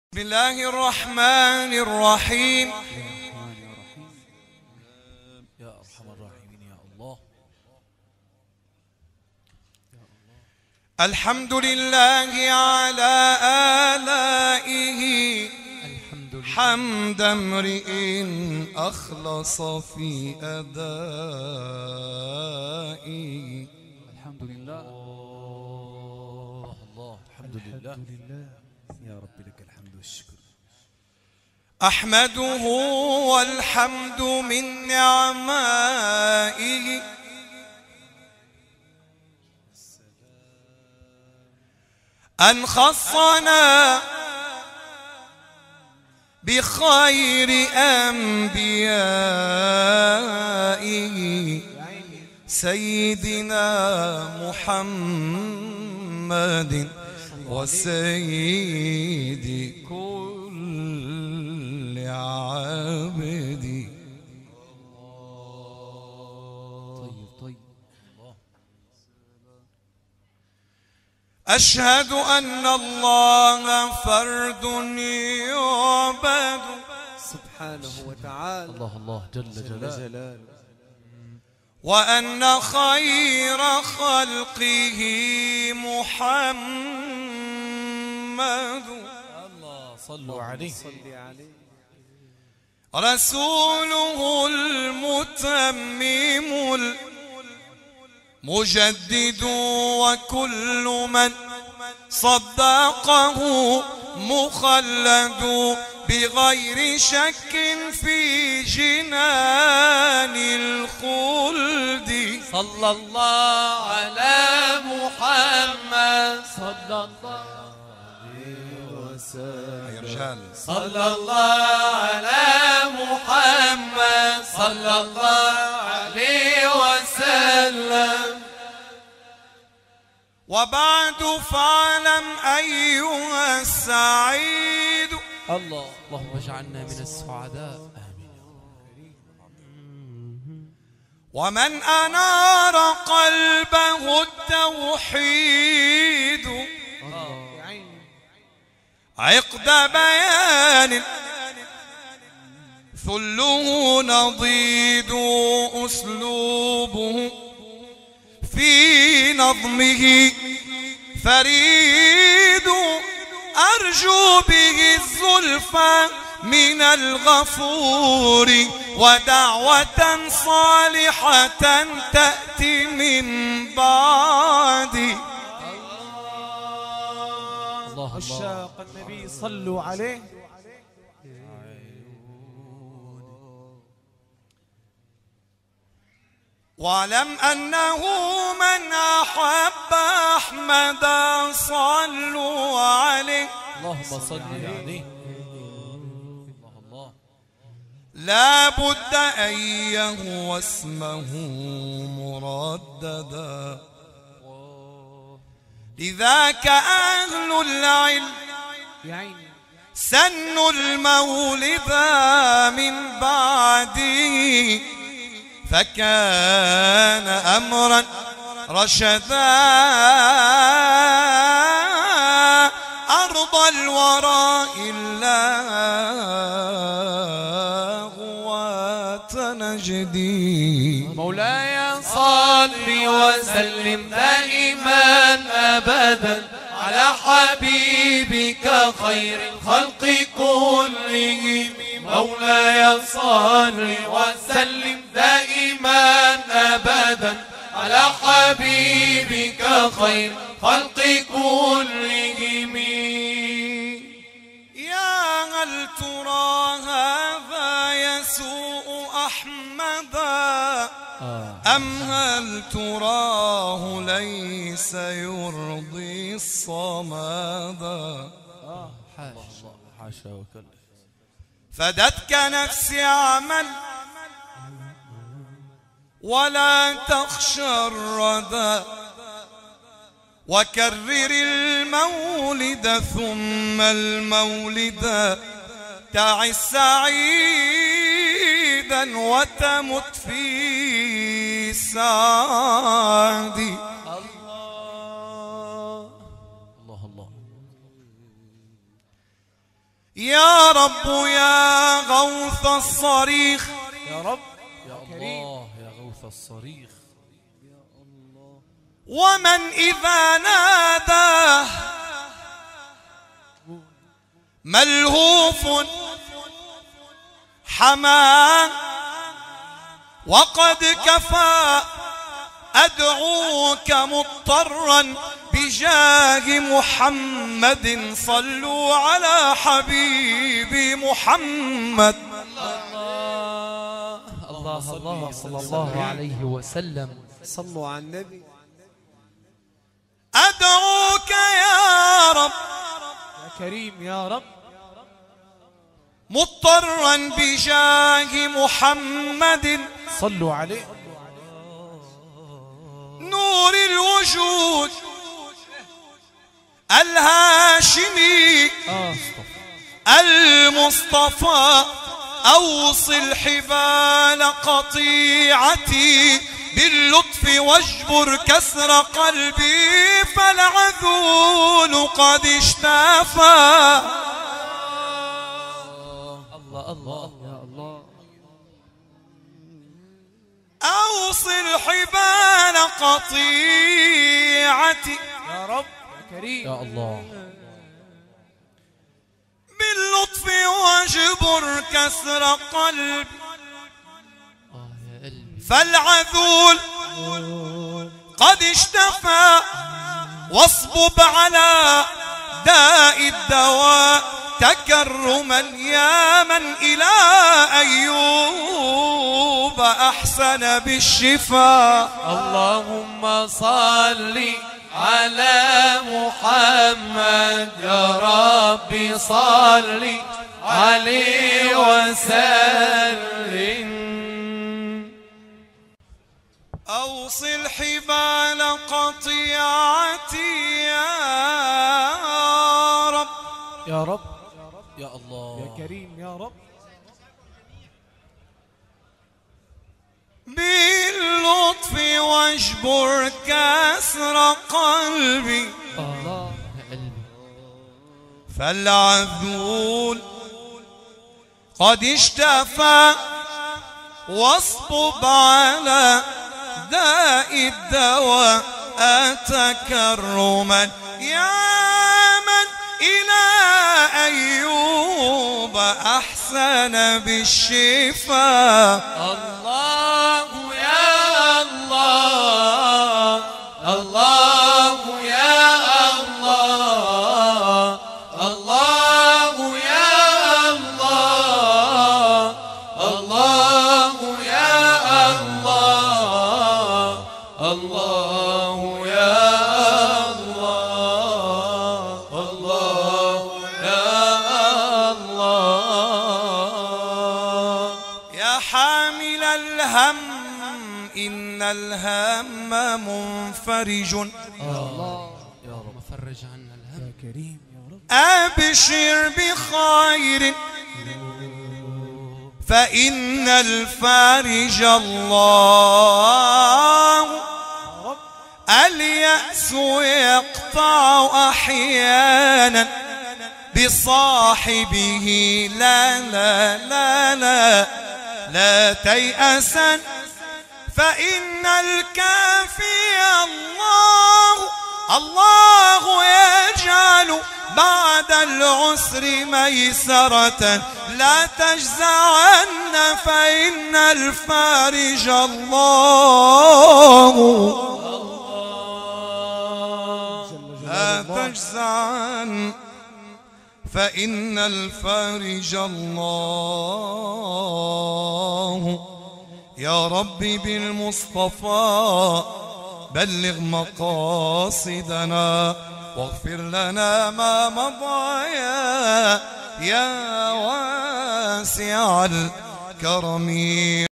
بسم الله الرحمن الرحيم. يا أرحم الراحمين يا الله. الحمد لله على آلائه حمد امرئ أخلص في أدائه. الحمد لله الله الحمد لله يا رب لك الحمد والشكر. أحمده والحمد من نعمائه أن خصنا بخير أنبيائه سيدنا محمد وسيد كل عبد. طيب أشهد أن الله فرد يعبد سبحانه وتعالى. الله جل جلاله. وأن خير خلقه محمد الله صلوا عليه. صل عليه. رسوله المتمم المجدد وكل من صدقه مخلد بغير شك في جنان الخلد. صلى الله على محمد صلى الله عليه وسلم. يا رجال صلى الله على محمد صلى الله عليه وسلم. وبعد فاعلم أيها السعيد اللهم اجعلنا من السعداء آمين. ومن أنار قلبه التوحيد عقد بيان ثله نضيد أسلوبه في نظمه فريد أرجو به الزلفى من الغفور ودعوة صالحة تأتي من بعد. عشاق النبي صلوا عليه. واعلم أنه من أحب أحمد صلوا عليه. اللهم صل عليه. الله لا بد أن يهوى اسمه مرددا لذاك أهل العلم يا عيني. سنوا المولد من بعده فكان أمرا رشدا أرض الوراء الله وتنجدي. مولاي صل وسلم دائما أبدا على حبيبك خير الخلق كلهم. مولاي صل وسلم دائما أبدا على حبيبك خير الخلق كلهم. يا هل ترى هذا يسوء أحمدا أم هل تراه ليس يرضي الصمدا. حاشا وكلا. فدتك نفسي عمل ولا تخشى الردى وكرر المولد ثم المولد تعس سعيدا وتمت في سعدي. الله يا رب يا غوث الصريخ يا رب يا الله يا غوث الصريخ. ومن إذا ناداه ملهوف حماه وقد كفى أدعوك مضطرا بجاه محمد صلوا على حبيبي محمد. الله الله صلى الله عليه وسلم. صلوا على النبي. أدعوك يا رب يا كريم يا رب مضطرا بجاه محمد صلوا عليه. نور الوجود الهاشمي المصطفى أوصل حبال قطيعتي باللطف واجبر كسر قلبي فالعذول قد اشتفى. الله الله يا الله. أوصل حبال قطيعتي يا رب يا كريم يا الله. باللطف واجبر كسر قلبي يا قلبي. فالعذول قد اشتفى واصبب على داء الدواء تكرما يا من إلى أيوب أحسن بالشفاء. اللهم صل على محمد يا ربي صل عليه وسلم. أوصل حبال قطيعتي يا رب يا رب يا الله يا كريم يا رب. باللطف واجبر كسر قلبي الله يا قلبي. فالعذول قد اشتفى واصبب على داء الدواء تكرما يا من إلى أيوب أحسن بالشفاء. الله يا الله الله يا الله الله يا الله الله يا الله الله يا الله الله يا الله. يا حامل الهم إن الهم منفرج الله يا رب فرج عنا الهم. يا كريم يا رب. أبشر بخير فإن الفارج الله. اليأس يقطع أحيانا بصاحبه لا لا لا لا لا تيأسا فإن الكافي الله. الله يجعل بعد العسر ميسرة لا تجزعن فإن الفارج الله. لا تجزعن فإن الفارج الله. يا ربي بالمصطفى بلغ مقاصدنا واغفر لنا ما مضى يا واسع الكرم.